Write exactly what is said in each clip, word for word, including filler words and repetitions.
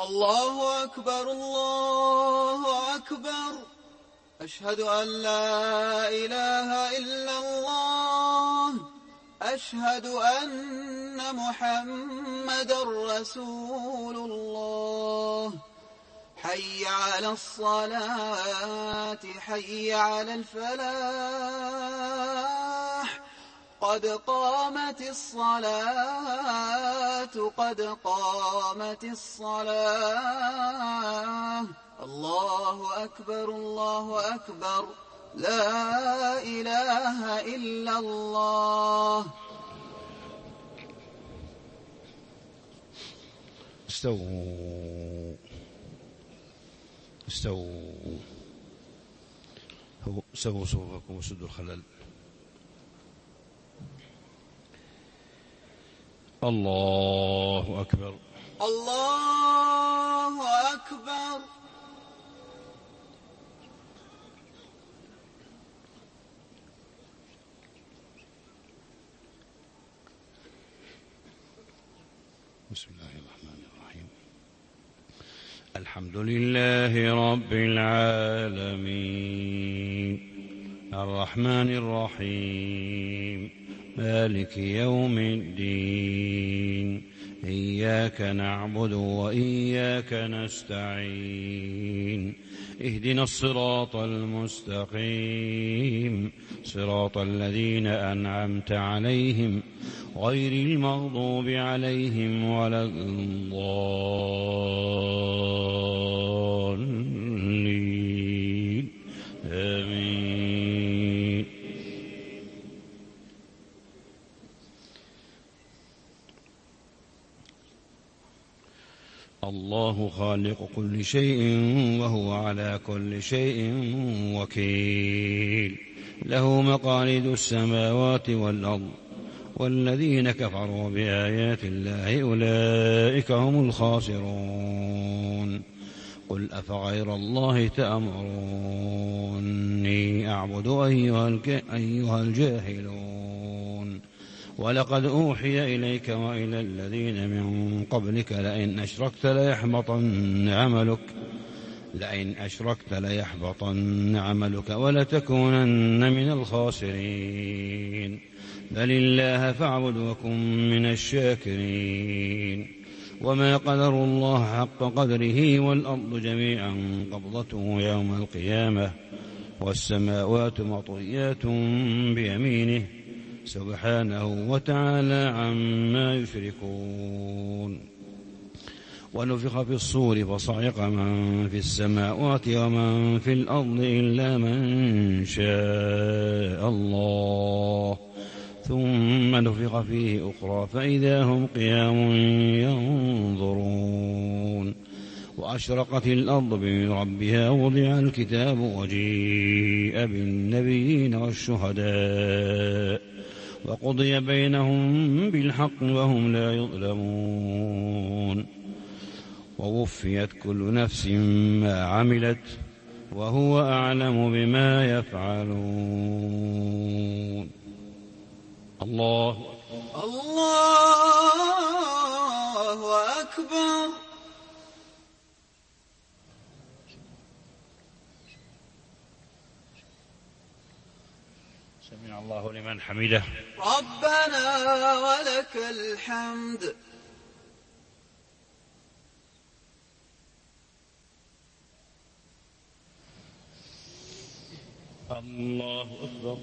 الله أكبر الله أكبر. أشهد أن لا إله إلا الله. أشهد أن محمدا رسول الله. حي على الصلاة حي على الفلاح. قد قامت الصلاة قد قامت الصلاة. الله أكبر الله أكبر. لا إله إلا الله. استووا استووا سووا صفوفكم وسدوا الخلل. الله أكبر الله أكبر. بسم الله الرحمن الرحيم. الحمد لله رب العالمين الرحمن الرحيم مالك يوم الدين. إياك نعبد وإياك نستعين. اهدنا الصراط المستقيم صراط الذين أنعمت عليهم غير المغضوب عليهم ولا الضالين. آمين. الله خالق كل شيء وهو على كل شيء وكيل. له مقاليد السماوات والأرض والذين كفروا بآيات الله أولئك هم الخاسرون. قل أفغير الله تأمروني أعبد أيها الجاهلون. ولقد أوحي إليك وإلى الذين من قبلك لئن أشركت ليحبطن عملك لئن أشركت ليحبطن عملك ولتكونن من الخاسرين. بل الله فاعبد وكن من الشاكرين. وما قدروا الله حق قدره والأرض جميعا قبضته يوم القيامة والسماوات مطويات بيمينه سبحانه وتعالى عما يشركون. ونفخ في الصور فصعق من في السماوات ومن في الأرض إلا من شاء الله ثم نفخ فيه أخرى فإذا هم قيام ينظرون. وأشرقت الأرض بربها وضع الكتاب وجيء بالنبيين والشهداء وقضي بينهم بالحق وهم لا يظلمون. ووفيت كل نفس ما عملت وهو أعلم بما يفعلون. الله الله أكبر. سمع الله لمن حمده. ربنا ولك الحمد. الله أكبر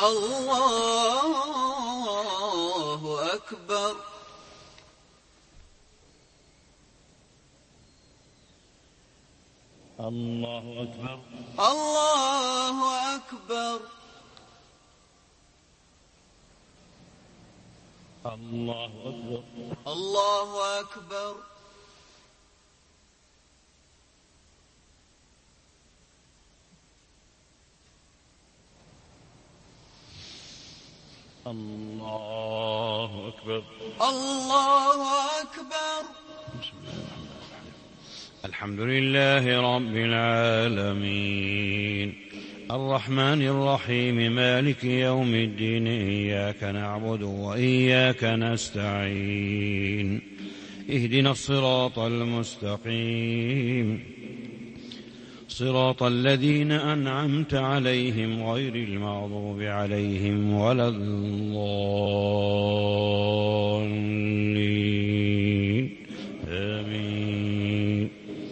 الله أكبر. الله أكبر الله أكبر. الله أكبر الله أكبر. الله أكبر الله أكبر. بسم الله الرحمن الرحيم. الحمد لله رب العالمين الرحمن الرحيم مالك يوم الدين. إياك نعبد وإياك نستعين. اهدنا الصراط المستقيم صراط الذين أنعمت عليهم غير المغضوب عليهم ولا الضالين آمين.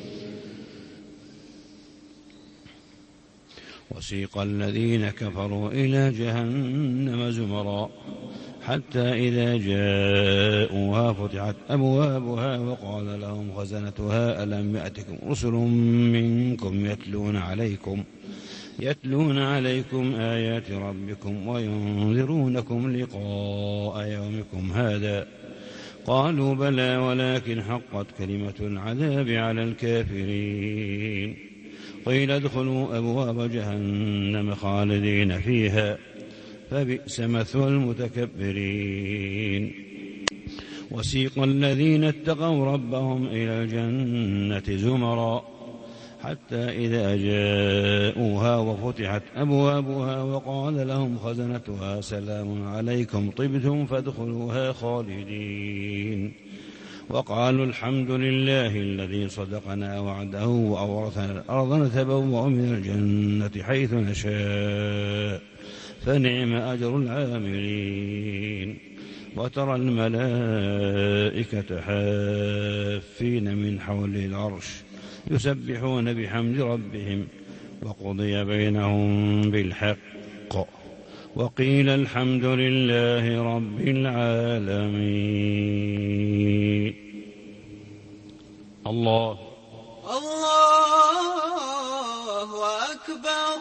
وسيق الذين كفروا إلى جهنم زمرا حتى إذا جاءوها فتحت أبوابها وقال لهم خزنتها ألم يأتكم رسل منكم يتلون عليكم يتلون عليكم آيات ربكم وينذرونكم لقاء يومكم هذا قالوا بلى ولكن حقت كلمة العذاب على الكافرين قيل ادخلوا أبواب جهنم خالدين فيها فبئس مثوى المتكبرين. وسيق الذين اتقوا ربهم إلى الجنة زمرا حتى إذا جاءوها وفتحت أبوابها وقال لهم خزنتها سلام عليكم طبتم فادخلوها خالدين وقالوا الحمد لله الذي صدقنا وعده وأورثنا الأرض نتبوأ من الجنة حيث نشاء فنعم أجر العاملين. وترى الملائكة حافين من حول العرش يسبحون بحمد ربهم وقضي بينهم بالحق وقيل الحمد لله رب العالمين. الله الله أكبر.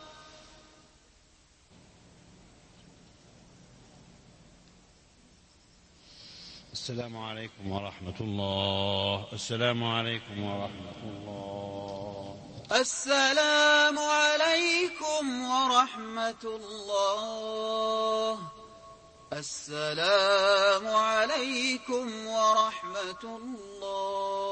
السلام عليكم ورحمة الله. السلام عليكم ورحمة الله. السلام عليكم ورحمة الله. السلام عليكم ورحمة الله.